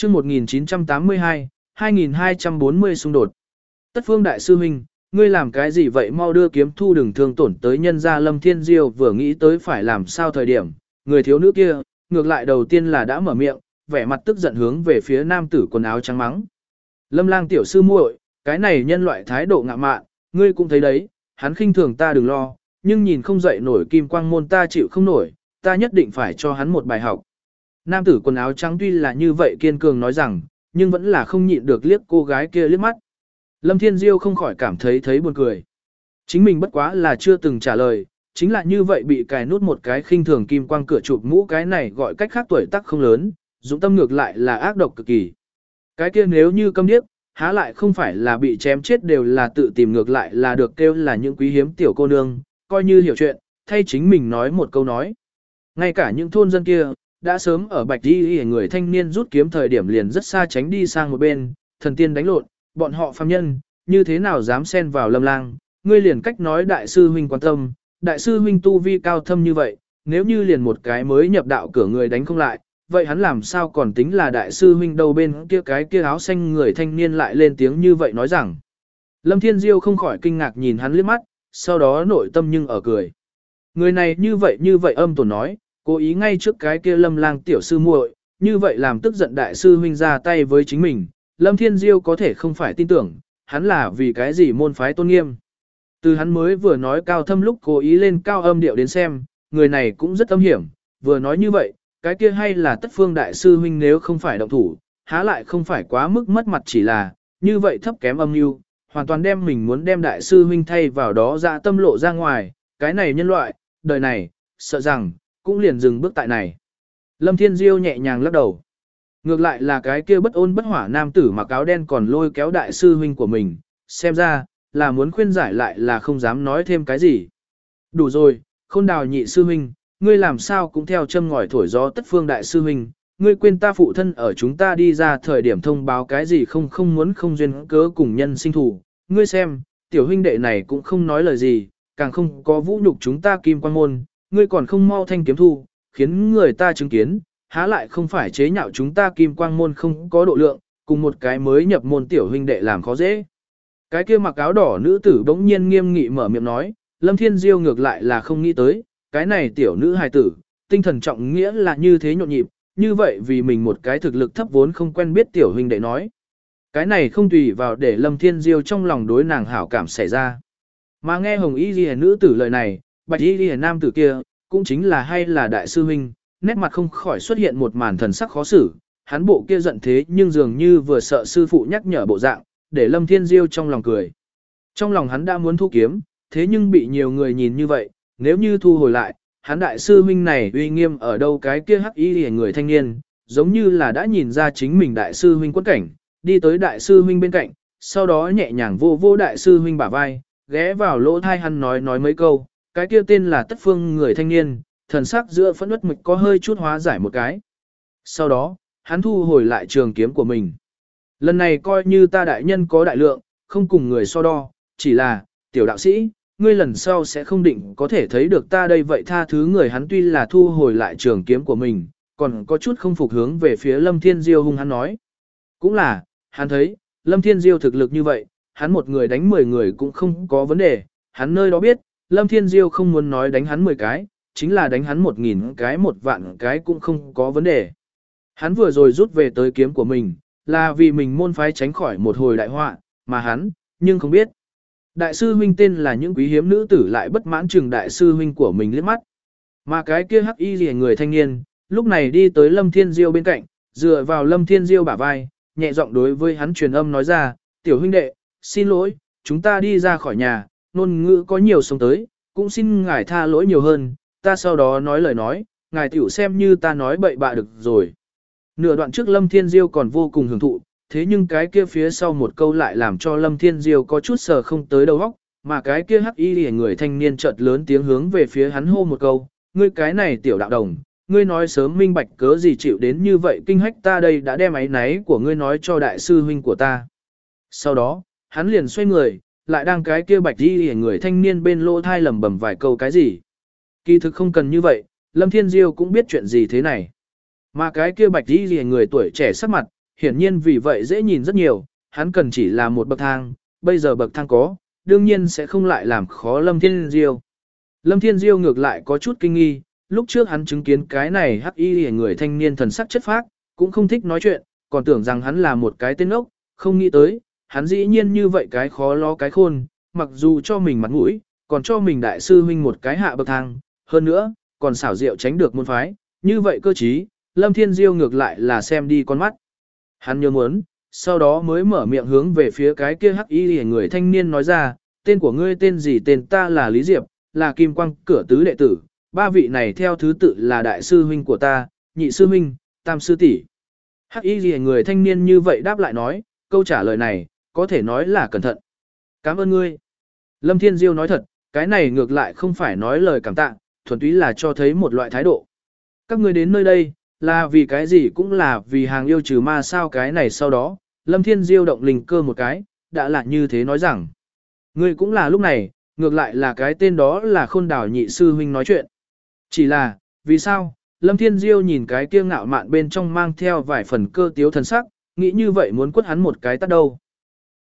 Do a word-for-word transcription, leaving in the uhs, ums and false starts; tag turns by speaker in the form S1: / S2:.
S1: chương một nghìn chín trăm tám mươi hai, hai nghìn hai trăm bốn mươi xung đột. Tất Phương đại sư huynh, ngươi làm cái gì vậy, mau đưa kiếm thu đừng thương tổn tới nhân gia. Lâm Thiên Diêu vừa nghĩ tới phải làm sao thời điểm, người thiếu nữ kia, ngược lại đầu tiên là đã mở miệng, vẻ mặt tức giận hướng về phía nam tử quần áo trắng mắng. Lâm Lang tiểu sư muội, cái này nhân loại thái độ ngạ mạn, ngươi cũng thấy đấy, hắn khinh thường ta đừng lo, nhưng nhìn không dậy nổi kim quang môn ta chịu không nổi, ta nhất định phải cho hắn một bài học. Nam tử quần áo trắng tuy là như vậy kiên cường nói rằng, nhưng vẫn là không nhịn được liếc cô gái kia liếc mắt. Lâm Thiên Diêu không khỏi cảm thấy thấy buồn cười. Chính mình bất quá là chưa từng trả lời, chính là như vậy bị cài nút một cái khinh thường kim quang cửa chụp mũ, cái này gọi cách khác tuổi tác không lớn, dũng tâm ngược lại là ác độc cực kỳ. Cái kia nếu như câm điếc, há lại không phải là bị chém chết đều là tự tìm, ngược lại là được kêu là những quý hiếm tiểu cô nương, coi như hiểu chuyện, thay chính mình nói một câu nói. Ngay cả những thôn dân kia, đã sớm ở bạch đi người thanh niên rút kiếm thời điểm liền rất xa tránh đi sang một bên, thần tiên đánh lộn, bọn họ phàm nhân, như thế nào dám xen vào Lâm Lang, ngươi liền cách nói đại sư huynh quan tâm, đại sư huynh tu vi cao thâm như vậy, nếu như liền một cái mới nhập đạo cửa người đánh không lại, vậy hắn làm sao còn tính là đại sư huynh đâu. Bên kia cái kia áo xanh người thanh niên lại lên tiếng như vậy nói rằng. Lâm Thiên Diêu không khỏi kinh ngạc nhìn hắn liếc mắt, sau đó nội tâm nhưng ở cười. Người này như vậy như vậy âm tổn nói, cố ý ngay trước cái kia Lâm Lang tiểu sư muội, như vậy làm tức giận đại sư huynh ra tay với chính mình, Lâm Thiên Diêu có thể không phải tin tưởng, hắn là vì cái gì môn phái tôn nghiêm. Từ hắn mới vừa nói cao thâm lúc cố ý lên cao âm điệu đến xem, người này cũng rất âm hiểm, vừa nói như vậy, cái kia hay là Tất Phương đại sư huynh nếu không phải động thủ, há lại không phải quá mức mất mặt, chỉ là, như vậy thấp kém âm mưu, hoàn toàn đem mình muốn đem đại sư huynh thay vào đó ra tâm lộ ra ngoài, cái này nhân loại, đời này, sợ rằng, cũng liền dừng bước tại này. Lâm Thiên Diêu nhẹ nhàng lắc đầu. Ngược lại là cái kia bất ôn bất hỏa nam tử mặc áo đen còn lôi kéo đại sư huynh của mình, xem ra, là muốn khuyên giải lại là không dám nói thêm cái gì. Đủ rồi, Khôn Đào nhị sư huynh, ngươi làm sao cũng theo châm ngòi thổi gió Tất Phương đại sư huynh, ngươi quên ta phụ thân ở chúng ta đi ra thời điểm thông báo cái gì không không muốn không duyên cớ cùng nhân sinh thủ, ngươi xem, tiểu huynh đệ này cũng không nói lời gì, càng không có vũ nhục chúng ta Kim Quang môn, ngươi còn không mau thanh kiếm thu, khiến người ta chứng kiến, há lại không phải chế nhạo chúng ta Kim Quang môn không có độ lượng, cùng một cái mới nhập môn tiểu huynh đệ làm khó dễ. Cái kia mặc áo đỏ nữ tử bỗng nhiên nghiêm nghị mở miệng nói, Lâm Thiên Diêu ngược lại là không nghĩ tới, cái này tiểu nữ hài tử, tinh thần trọng nghĩa là như thế nhộn nhịp, như vậy vì mình một cái thực lực thấp vốn không quen biết tiểu huynh đệ nói. Cái này không tùy vào để Lâm Thiên Diêu trong lòng đối nàng hảo cảm xảy ra. Mà nghe hồng y ghi nữ tử lời này, bạch y ghi nam tử kia, cũng chính là hay là đại sư huynh, nét mặt không khỏi xuất hiện một màn thần sắc khó xử, hắn bộ kia giận thế nhưng dường như vừa sợ sư phụ nhắc nhở bộ dạng, để Lâm Thiên Diêu trong lòng cười. Trong lòng hắn đã muốn thu kiếm, thế nhưng bị nhiều người nhìn như vậy, nếu như thu hồi lại, hắn đại sư huynh này uy nghiêm ở đâu. Cái kia hắc y người thanh niên, giống như là đã nhìn ra chính mình đại sư huynh quất cảnh, đi tới đại sư huynh bên cạnh, sau đó nhẹ nhàng vô vô đại sư huynh bả vai, ghé vào lỗ tai hắn nói nói mấy câu, cái kia tên là Tất Phương người thanh niên, thần sắc giữa phẫn uất mực có hơi chút hóa giải một cái. Sau đó, hắn thu hồi lại trường kiếm của mình. Lần này coi như ta đại nhân có đại lượng, không cùng người so đo, chỉ là, tiểu đạo sĩ, ngươi lần sau sẽ không định có thể thấy được ta đây vậy tha thứ người. Hắn tuy là thu hồi lại trường kiếm của mình, còn có chút không phục hướng về phía Lâm Thiên Diêu hung hắn nói. Cũng là, hắn thấy, Lâm Thiên Diêu thực lực như vậy, hắn một người đánh mười người cũng không có vấn đề, hắn nơi đó biết, Lâm Thiên Diêu không muốn nói đánh hắn mười cái, chính là đánh hắn một nghìn cái một vạn cái cũng không có vấn đề. Hắn vừa rồi rút về tới kiếm của mình, là vì mình môn phái tránh khỏi một hồi đại họa, mà hắn, nhưng không biết. Đại sư huynh tên là những quý hiếm nữ tử lại bất mãn chừng đại sư huynh của mình liếc mắt. Mà cái kia hắc y rìa người thanh niên, lúc này đi tới Lâm Thiên Diêu bên cạnh, dựa vào Lâm Thiên Diêu bả vai, nhẹ giọng đối với hắn truyền âm nói ra, tiểu huynh đệ, xin lỗi, chúng ta đi ra khỏi nhà, ngôn ngữ có nhiều sống tới, cũng xin ngài tha lỗi nhiều hơn, ta sau đó nói lời nói, ngài tiểu xem như ta nói bậy bạ được rồi. Nửa đoạn trước Lâm Thiên Diêu còn vô cùng hưởng thụ, thế nhưng cái kia phía sau một câu lại làm cho Lâm Thiên Diêu có chút sờ không tới đầu óc, mà cái kia hắc y người thanh niên chợt lớn tiếng hướng về phía hắn hô một câu, ngươi cái này tiểu đạo đồng, ngươi nói sớm minh bạch cớ gì chịu đến như vậy kinh hách, ta đây đã đem áy náy của ngươi nói cho đại sư huynh của ta. Sau đó, hắn liền xoay người, lại đang cái kia bạch y người thanh niên bên lỗ thai lẩm bẩm vài câu cái gì. Kỳ thực không cần như vậy, Lâm Thiên Diêu cũng biết chuyện gì thế này. Mà cái kia bạch y người tuổi trẻ sắc mặt, hiển nhiên vì vậy dễ nhìn rất nhiều, hắn cần chỉ là một bậc thang, bây giờ bậc thang có, đương nhiên sẽ không lại làm khó Lâm Thiên Diêu. Lâm Thiên Diêu ngược lại có chút kinh nghi, lúc trước hắn chứng kiến cái này hắc y người thanh niên thần sắc chất phác, cũng không thích nói chuyện, còn tưởng rằng hắn là một cái tên ốc, không nghĩ tới, hắn dĩ nhiên như vậy cái khó lo cái khôn, mặc dù cho mình mặt mũi, còn cho mình đại sư huynh một cái hạ bậc thang, hơn nữa, còn xảo diệu tránh được môn phái, như vậy cơ trí, Lâm Thiên Diêu ngược lại là xem đi con mắt. Hắn nhớ muốn, sau đó mới mở miệng hướng về phía cái kia hắc y người thanh niên nói ra, tên của ngươi tên gì, tên ta là Lý Diệp, là Kim Quang cửa tứ đệ tử, ba vị này theo thứ tự là đại sư huynh của ta, nhị sư huynh, tam sư tỷ. Hắc y người thanh niên như vậy đáp lại nói, câu trả lời này, có thể nói là cẩn thận. Cảm ơn ngươi. Lâm Thiên Diêu nói thật, cái này ngược lại không phải nói lời cảm tạ, thuần túy là cho thấy một loại thái độ. Các ngươi đến nơi đây, là vì cái gì cũng là vì hàng yêu trừ ma sao cái này sau đó, Lâm Thiên Diêu động linh cơ một cái, đã là như thế nói rằng. Ngươi cũng là lúc này, ngược lại là cái tên đó là Khôn Đảo nhị sư huynh nói chuyện. Chỉ là, vì sao, Lâm Thiên Diêu nhìn cái kia ngạo mạn bên trong mang theo vài phần cơ tiếu thần sắc, nghĩ như vậy muốn quất hắn một cái tát đâu.